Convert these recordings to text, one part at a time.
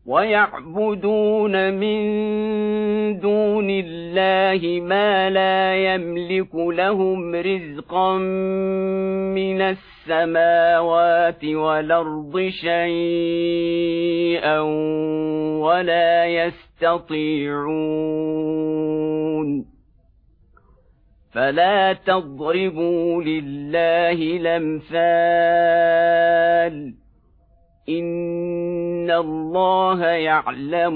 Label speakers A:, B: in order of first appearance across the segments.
A: ويعبدون من دون الله ما لا يملك لهم رزقا من السماوات والأرض شيئا ولا يستطيعون فلا تضربوا لله الأمثال إن الله يعلم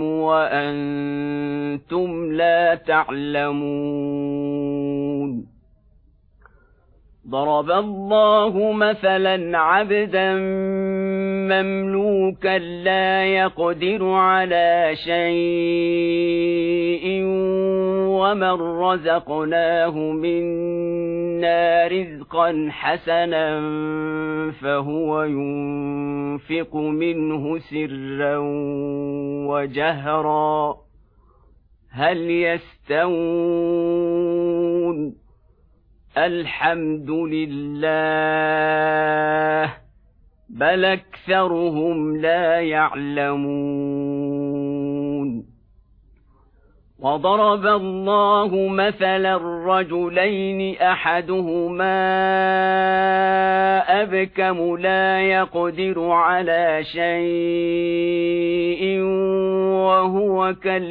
A: وأنتم لا تعلمون ضرب الله مثلا عبدا مملوكا لا يقدر على شيء ومن رزقناه منا رزقا حسنا فهو ينفق منه سرا وجهرا هل يستوون الحمد لله بل أكثرهم لا يعلمون وضرب الله مثلا رجلين أحدهما أبكم لا يقدر على شيء وهو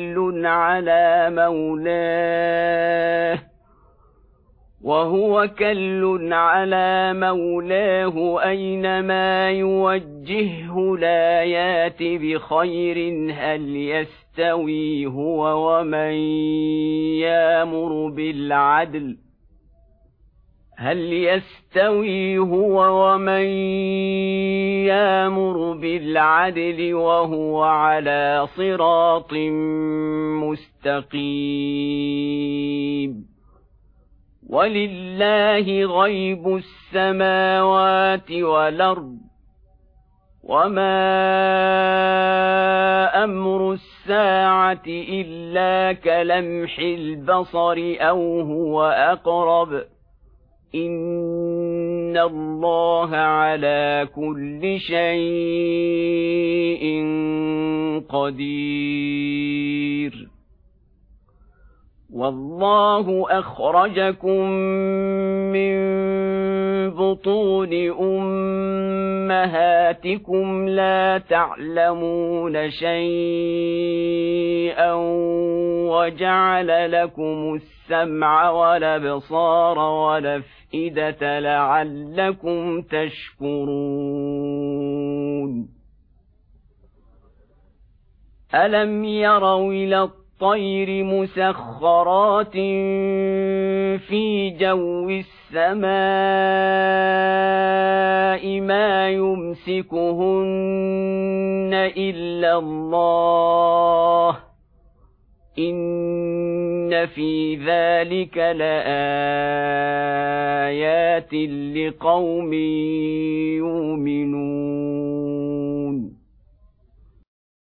A: كل على مولاه أينما يوجهه لا يات بخير هل يستوي هو ومن يامر بالعدل وهو على صراط مستقيم ولله غيب السماوات والأرض وما أمر الساعة إلا كلمح البصر أو هو أقرب إن الله على كل شيء قدير والله أخرجكم من بطون أمهاتكم لا تعلمون شيئا وجعل لكم السمع والأبصار والأفئدة لعلكم تشكرون ألم يروا إلى الطير مسخرات في جو السماء ما يمسكهن إلا الله إن في ذلك لآيات لقوم يؤمنون